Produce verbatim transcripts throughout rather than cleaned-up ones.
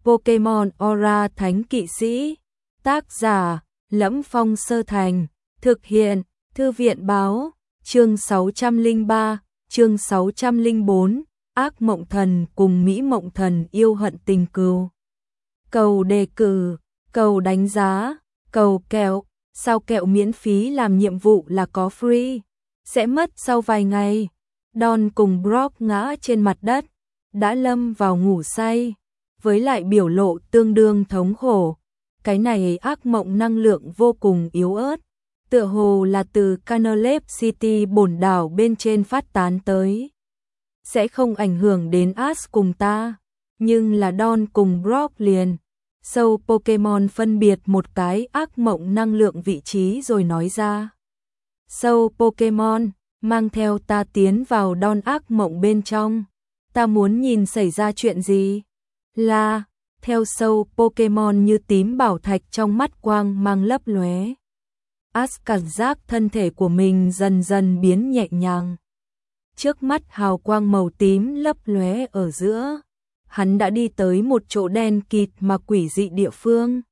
Pokemon Aura Thánh Kỵ Sĩ. Tác giả Lẫm Phong Sơ Thành. Thực hiện Thư viện Báo. Chương sáu trăm lẻ ba, chương sáu trăm lẻ bốn. Ác Mộng Thần cùng Mỹ Mộng Thần yêu hận tình cừu. Cầu đề cử, cầu đánh giá, cầu kẹo. Sao kẹo miễn phí làm nhiệm vụ là có free. Sẽ mất sau vài ngày. Don cùng Brock ngã trên mặt đất, đã lâm vào ngủ say, với lại biểu lộ tương đương thống khổ. Cái này ác mộng năng lượng vô cùng yếu ớt, tựa hồ là từ Canalep City bổn đảo bên trên phát tán tới. Sẽ không ảnh hưởng đến Ash cùng ta, nhưng là Don cùng Brock liền. Sâu Pokemon phân biệt một cái ác mộng năng lượng vị trí rồi nói ra. Sâu Pokemon, mang theo ta tiến vào Don ác mộng bên trong. Ta muốn nhìn xảy ra chuyện gì. Là, theo sâu Pokemon như tím bảo thạch trong mắt quang mang lấp lóe. Ash cảm giác thân thể của mình dần dần biến nhẹ nhàng. Trước mắt hào quang màu tím lấp lóe ở giữa. Hắn đã đi tới một chỗ đen kịt mà quỷ dị địa phương.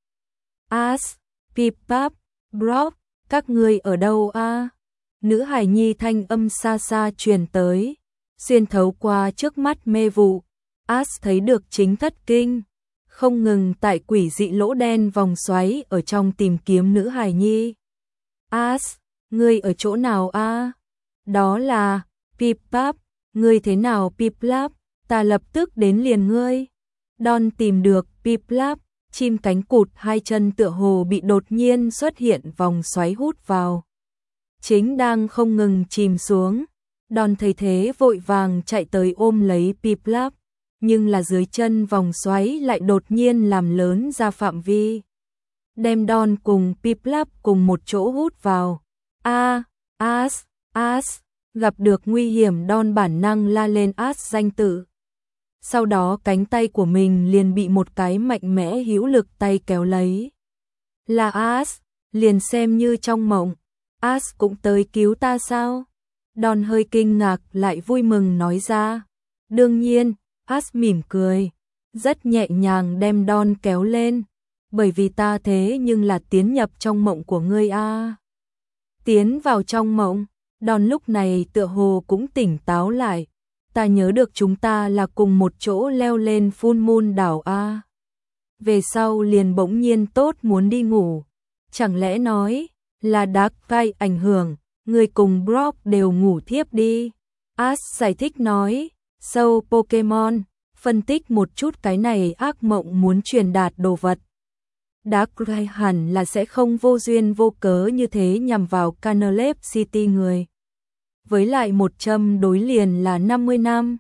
Ash, Piplup, Brock, các ngươi ở đâu a? À? Nữ hài nhi thanh âm xa xa truyền tới, xuyên thấu qua trước mắt mê vụ. Ash thấy được chính thất kinh, không ngừng tại quỷ dị lỗ đen vòng xoáy ở trong tìm kiếm nữ hài nhi. Ash, ngươi ở chỗ nào a? À? Đó là Piplup, ngươi thế nào Piplup? Ta lập tức đến liền ngươi. Don tìm được Piplup, chim cánh cụt hai chân tựa hồ bị đột nhiên xuất hiện vòng xoáy hút vào. Chính đang không ngừng chìm xuống. Don thấy thế vội vàng chạy tới ôm lấy Piplup, nhưng là dưới chân vòng xoáy lại đột nhiên làm lớn ra phạm vi. Đem Don cùng Piplup cùng một chỗ hút vào. A, Ash, Ash, gặp được nguy hiểm Don bản năng la lên Ash danh tự. Sau đó cánh tay của mình liền bị một cái mạnh mẽ hữu lực tay kéo lấy. Là Ash, liền xem như trong mộng. Ash cũng tới cứu ta sao? Don hơi kinh ngạc lại vui mừng nói ra. Đương nhiên, Ash mỉm cười, rất nhẹ nhàng đem Don kéo lên. Bởi vì ta thế nhưng là tiến nhập trong mộng của ngươi a. À. Tiến vào trong mộng, Don lúc này tựa hồ cũng tỉnh táo lại. Ta nhớ được chúng ta là cùng một chỗ leo lên Full Moon đảo a. Về sau liền bỗng nhiên tốt muốn đi ngủ. Chẳng lẽ nói là Dark Gai ảnh hưởng, người cùng Brock đều ngủ thiếp đi. Ash giải thích nói, sâu Pokemon, phân tích một chút cái này ác mộng muốn truyền đạt đồ vật. Dark Gai hẳn là sẽ không vô duyên vô cớ như thế nhằm vào Canalep City người. Với lại một châm đối liền là năm mươi năm.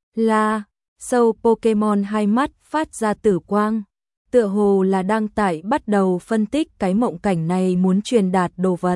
Là, sâu Pokemon hai mắt phát ra tử quang. Tựa hồ là đang tại bắt đầu phân tích cái mộng cảnh này muốn truyền đạt đồ vật.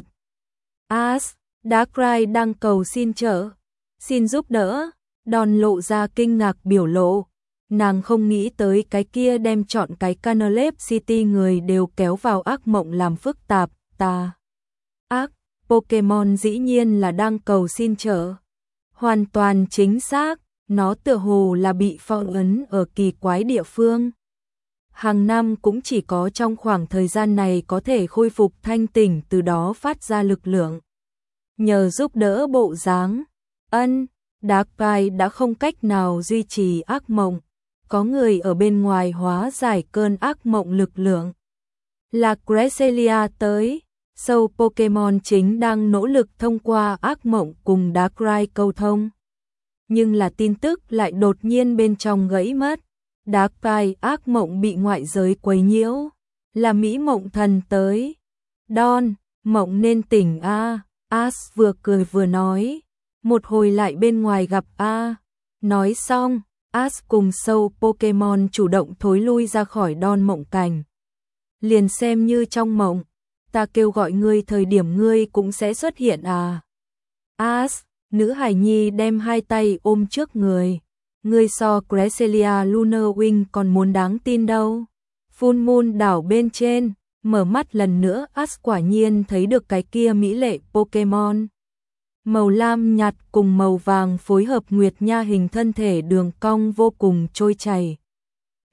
Ash, Darkrai đang cầu xin trợ, xin giúp đỡ. Don lộ ra kinh ngạc biểu lộ. Nàng không nghĩ tới cái kia đem chọn cái Canalep City người đều kéo vào ác mộng làm phức tạp. Ta, ác, Pokemon dĩ nhiên là đang cầu xin trợ. Hoàn toàn chính xác, nó tựa hồ là bị phong ấn ở kỳ quái địa phương. Hàng năm cũng chỉ có trong khoảng thời gian này có thể khôi phục thanh tỉnh, từ đó phát ra lực lượng. Nhờ giúp đỡ bộ dáng, ân, Darkrai đã không cách nào duy trì ác mộng. Có người ở bên ngoài hóa giải cơn ác mộng lực lượng. Là Cresselia tới, sâu Pokemon chính đang nỗ lực thông qua ác mộng cùng Darkrai câu thông. Nhưng là tin tức lại đột nhiên bên trong gãy mất. Darkrai ác mộng bị ngoại giới quấy nhiễu. Là Mỹ Mộng Thần tới. Don, mộng nên tỉnh a. À. Ash vừa cười vừa nói. Một hồi lại bên ngoài gặp a. À. Nói xong, Ash cùng sâu Pokemon chủ động thối lui ra khỏi Don mộng cảnh. Liền xem như trong mộng, ta kêu gọi ngươi thời điểm ngươi cũng sẽ xuất hiện à. Ash, nữ hài nhi đem hai tay ôm trước người. Ngươi so Cresselia Lunar Wing còn muốn đáng tin đâu. Full Moon đảo bên trên, mở mắt lần nữa Ash quả nhiên thấy được cái kia mỹ lệ Pokemon. Màu lam nhạt cùng màu vàng phối hợp nguyệt nha hình thân thể đường cong vô cùng trôi chảy.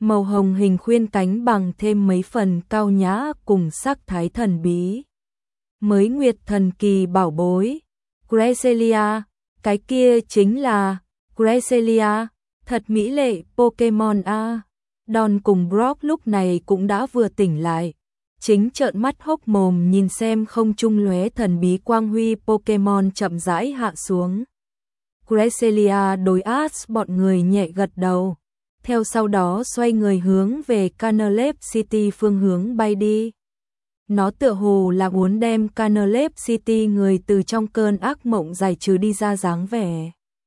màu hồng hình khuyên cánh bằng thêm mấy phần cao nhã cùng sắc thái thần bí. Mới nguyệt thần kỳ bảo bối, Cresselia, cái kia chính là Cresselia, thật mỹ lệ Pokemon a. Don cùng Brock lúc này cũng đã vừa tỉnh lại, chính trợn mắt hốc mồm nhìn xem không trung lóe thần bí quang huy Pokemon chậm rãi hạ xuống. Cresselia đối Ash bọn người nhẹ gật đầu, theo sau đó xoay người hướng về Canalep City phương hướng bay đi. Nó tựa hồ là muốn đem Canalep City người từ trong cơn ác mộng giải trừ đi ra dáng vẻ.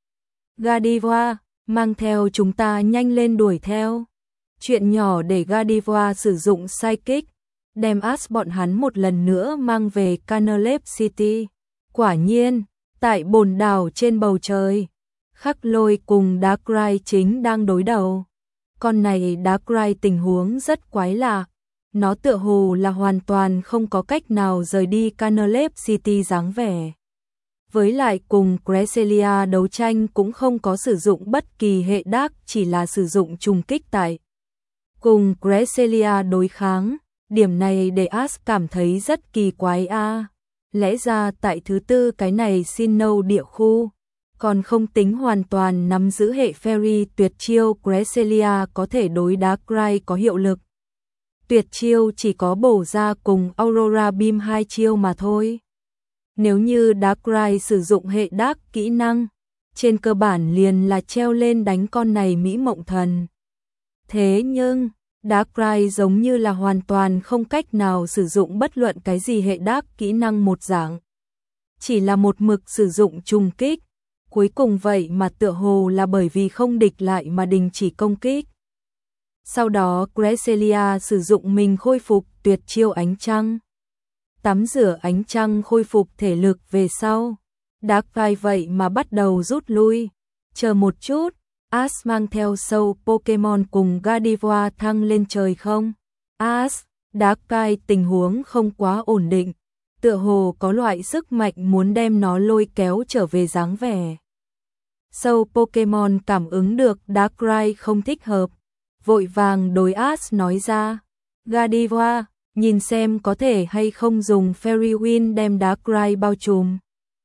Gardevoir, mang theo chúng ta nhanh lên đuổi theo. Chuyện nhỏ để Gardevoir sử dụng Psychic, đem Ash bọn hắn một lần nữa mang về Canalep City. Quả nhiên, tại bồn đảo trên bầu trời, Khắc Lôi cùng Darkrai chính đang đối đầu. Con này Darkrai tình huống rất quái lạ. Nó tựa hồ là hoàn toàn không có cách nào rời đi Canalep City dáng vẻ. Với lại cùng Cresselia đấu tranh cũng không có sử dụng bất kỳ hệ đắc, chỉ là sử dụng trùng kích tại. Cùng Cresselia đối kháng, điểm này để Ash cảm thấy rất kỳ quái a. À. Lẽ ra tại thứ tư cái này Sinnoh địa khu, còn không tính hoàn toàn nắm giữ hệ Fairy tuyệt chiêu Cresselia có thể đối Darkrai có hiệu lực. Tuyệt chiêu chỉ có bổ ra cùng Aurora Beam hai chiêu mà thôi. Nếu như Darkrai sử dụng hệ đắc kỹ năng, trên cơ bản liền là treo lên đánh con này Mỹ Mộng Thần. Thế nhưng, Darkrai giống như là hoàn toàn không cách nào sử dụng bất luận cái gì hệ đắc kỹ năng một dạng. Chỉ là một mực sử dụng trùng kích, cuối cùng vậy mà tựa hồ là bởi vì không địch lại mà đình chỉ công kích. Sau đó Cresselia sử dụng mình khôi phục tuyệt chiêu ánh trăng. Tắm rửa ánh trăng khôi phục thể lực về sau. Darkrai vậy mà bắt đầu rút lui. Chờ một chút, Ash mang theo sâu Pokemon cùng Gardevoir thăng lên trời không? Ash, Darkrai tình huống không quá ổn định. Tựa hồ có loại sức mạnh muốn đem nó lôi kéo trở về dáng vẻ. Sâu Pokemon cảm ứng được Darkrai không thích hợp, vội vàng đối Ash nói ra, Gardevoir, nhìn xem có thể hay không dùng Fairy Wind đem Darkrai bao trùm.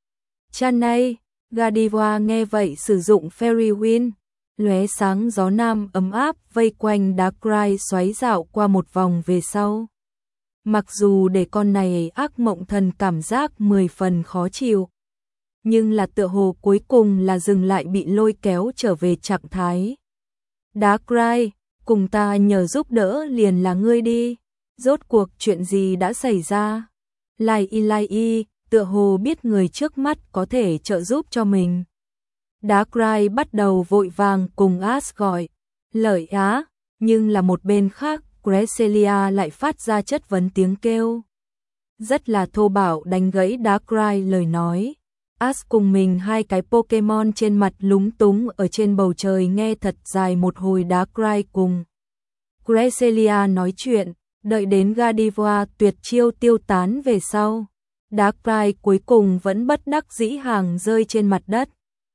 Chanay, Gardevoir nghe vậy sử dụng Fairy Wind, lóe sáng gió nam ấm áp vây quanh Darkrai xoáy dạo qua một vòng về sau. Mặc dù để con này ác mộng thần cảm giác mười phần khó chịu, nhưng là tựa hồ cuối cùng là dừng lại bị lôi kéo trở về trạng thái. Darkrai, cùng ta nhờ giúp đỡ liền là ngươi đi. Rốt cuộc chuyện gì đã xảy ra? Lai y lai y, tựa hồ biết người trước mắt có thể trợ giúp cho mình. Darkrai bắt đầu vội vàng cùng Ash gọi, lợi á, nhưng là một bên khác, Cresselia lại phát ra chất vấn tiếng kêu. Rất là thô bạo đánh gãy Darkrai lời nói. Ash cùng mình hai cái Pokemon trên mặt lúng túng ở trên bầu trời nghe thật dài một hồi. Darkrai cùng Cresselia nói chuyện, đợi đến Gardevoir tuyệt chiêu tiêu tán về sau. Darkrai cuối cùng vẫn bất đắc dĩ hàng rơi trên mặt đất.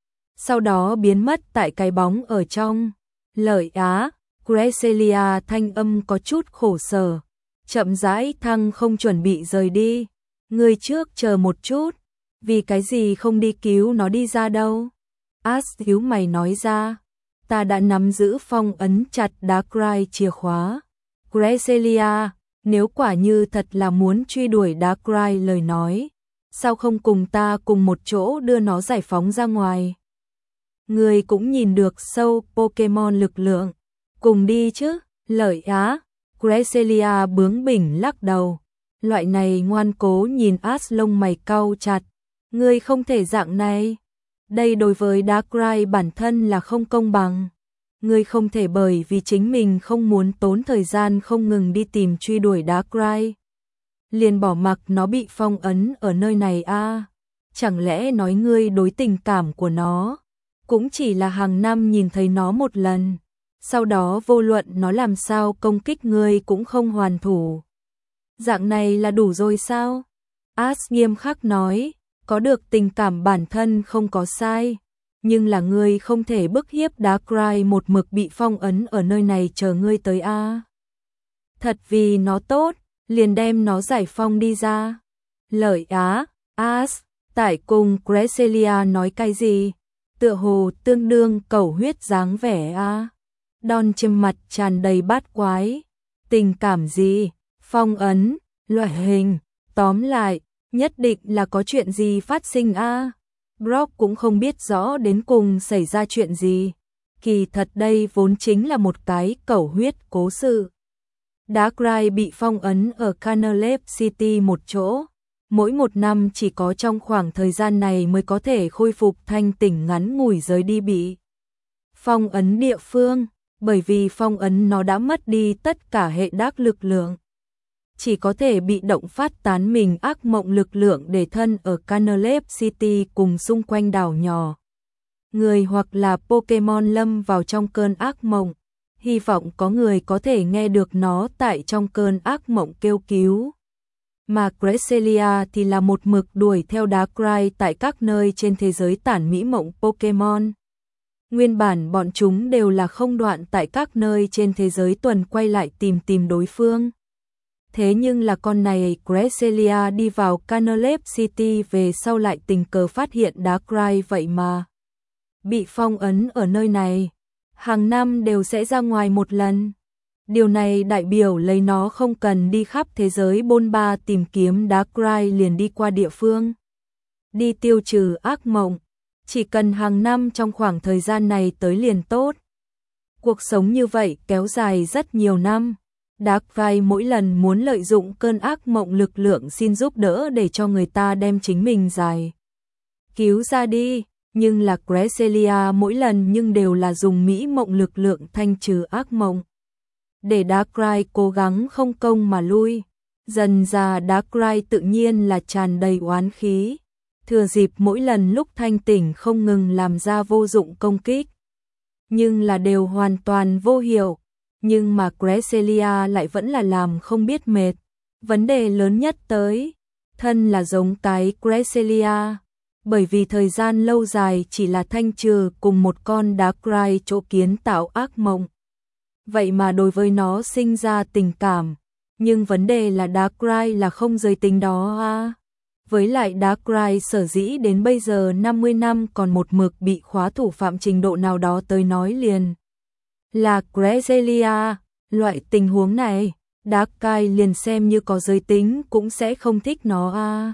Sau đó biến mất tại cái bóng ở trong. Lợi á, Cresselia thanh âm có chút khổ sở. Chậm rãi thăng không chuẩn bị rời đi. Người trước chờ một chút. Vì cái gì không đi cứu nó đi ra đâu? Ash thiếu mày nói ra. Ta đã nắm giữ phong ấn chặt Darkrai chìa khóa. Cresselia, nếu quả như thật là muốn truy đuổi Darkrai lời nói, sao không cùng ta cùng một chỗ đưa nó giải phóng ra ngoài? Người cũng nhìn được sâu Pokemon lực lượng, cùng đi chứ, lợi á. Cresselia bướng bỉnh lắc đầu, loại này ngoan cố nhìn Ash lông mày cau chặt, ngươi không thể dạng này, đây đối với Darkrai bản thân là không công bằng. Ngươi không thể bởi vì chính mình không muốn tốn thời gian không ngừng đi tìm truy đuổi Darkrai, liền bỏ mặc nó bị phong ấn ở nơi này a. À? Chẳng lẽ nói ngươi đối tình cảm của nó cũng chỉ là hàng năm nhìn thấy nó một lần, sau đó vô luận nó làm sao công kích ngươi cũng không hoàn thủ. Dạng này là đủ rồi sao? Ash nghiêm khắc nói, có được tình cảm bản thân không có sai, nhưng là ngươi không thể bức hiếp Darkrai một mực bị phong ấn ở nơi này chờ ngươi tới a. Thật vì nó tốt, liền đem nó giải phong đi ra. Lợi á, As, tại cùng Cresselia nói cái gì? Tựa hồ tương đương cầu huyết dáng vẻ a. Đòn trên mặt tràn đầy bát quái. Tình cảm gì? Phong ấn, loại hình, tóm lại, nhất định là có chuyện gì phát sinh a. Brock cũng không biết rõ đến cùng xảy ra chuyện gì. Kỳ thật đây vốn chính là một cái cẩu huyết cố sự. Darkrai bị phong ấn ở Canalep City một chỗ. Mỗi một năm chỉ có trong khoảng thời gian này mới có thể khôi phục thanh tỉnh ngắn ngủi rời đi bị phong ấn địa phương, bởi vì phong ấn nó đã mất đi tất cả hệ đắc lực lượng. Chỉ có thể bị động phát tán mình ác mộng lực lượng để thân ở Canalep City cùng xung quanh đảo nhỏ. Người hoặc là Pokemon lâm vào trong cơn ác mộng, hy vọng có người có thể nghe được nó tại trong cơn ác mộng kêu cứu. Mà Cresselia thì là một mực đuổi theo Darkrai tại các nơi trên thế giới tản mỹ mộng Pokemon. Nguyên bản bọn chúng đều là không đoạn tại các nơi trên thế giới tuần quay lại tìm tìm đối phương. Thế nhưng là con này Cresselia đi vào Canalep City về sau lại tình cờ phát hiện Darkrai vậy mà bị phong ấn ở nơi này. Hàng năm đều sẽ ra ngoài một lần. Điều này đại biểu lấy nó không cần đi khắp thế giới bôn ba tìm kiếm Darkrai liền đi qua địa phương. Đi tiêu trừ ác mộng. Chỉ cần hàng năm trong khoảng thời gian này tới liền tốt. Cuộc sống như vậy kéo dài rất nhiều năm. Darkrai mỗi lần muốn lợi dụng cơn ác mộng lực lượng xin giúp đỡ để cho người ta đem chính mình giải cứu ra đi. Nhưng là Cresselia mỗi lần nhưng đều là dùng mỹ mộng lực lượng thanh trừ ác mộng. Để Darkrai cố gắng không công mà lui. Dần ra Darkrai tự nhiên là tràn đầy oán khí. Thừa dịp mỗi lần lúc thanh tỉnh không ngừng làm ra vô dụng công kích. Nhưng là đều hoàn toàn vô hiệu. Nhưng mà Cresselia lại vẫn là làm không biết mệt. Vấn đề lớn nhất tới, thân là giống cái Cresselia. Bởi vì thời gian lâu dài chỉ là thanh trừ cùng một con Darkrai chỗ kiến tạo ác mộng. Vậy mà đối với nó sinh ra tình cảm. Nhưng vấn đề là Darkrai là không giới tính đó à. Với lại Darkrai sở dĩ đến bây giờ năm mươi năm còn một mực bị khóa thủ phạm trình độ nào đó tới nói liền. Là Cresselia, loại tình huống này, Darkrai liền xem như có giới tính cũng sẽ không thích nó à.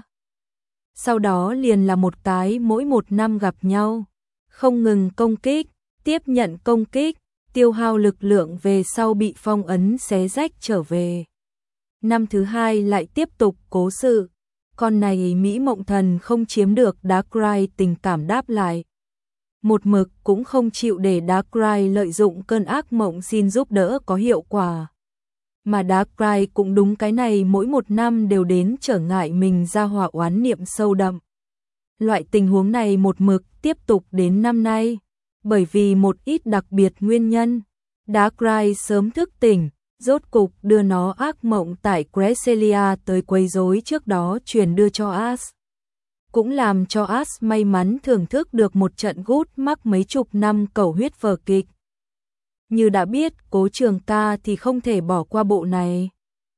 Sau đó liền là một cái mỗi một năm gặp nhau, không ngừng công kích, tiếp nhận công kích, tiêu hao lực lượng về sau bị phong ấn xé rách trở về. Năm thứ hai lại tiếp tục cố sự, con này Mỹ Mộng Thần không chiếm được Darkrai tình cảm đáp lại. Một mực cũng không chịu để Darkrai lợi dụng cơn ác mộng xin giúp đỡ có hiệu quả. Mà Darkrai cũng đúng cái này mỗi một năm đều đến trở ngại mình ra hỏa oán niệm sâu đậm. Loại tình huống này một mực tiếp tục đến năm nay, bởi vì một ít đặc biệt nguyên nhân. Darkrai sớm thức tỉnh, rốt cục đưa nó ác mộng tại Cresselia tới quấy rối trước đó truyền đưa cho As. Cũng làm cho As may mắn thưởng thức được một trận gút mắc mấy chục năm cẩu huyết vở kịch. Như đã biết, Cố Trường Ca thì không thể bỏ qua bộ này.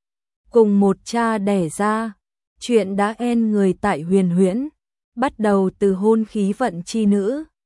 Cùng một cha đẻ ra, chuyện đã en người tại Huyền Huyễn, bắt đầu từ hôn khí vận chi nữ.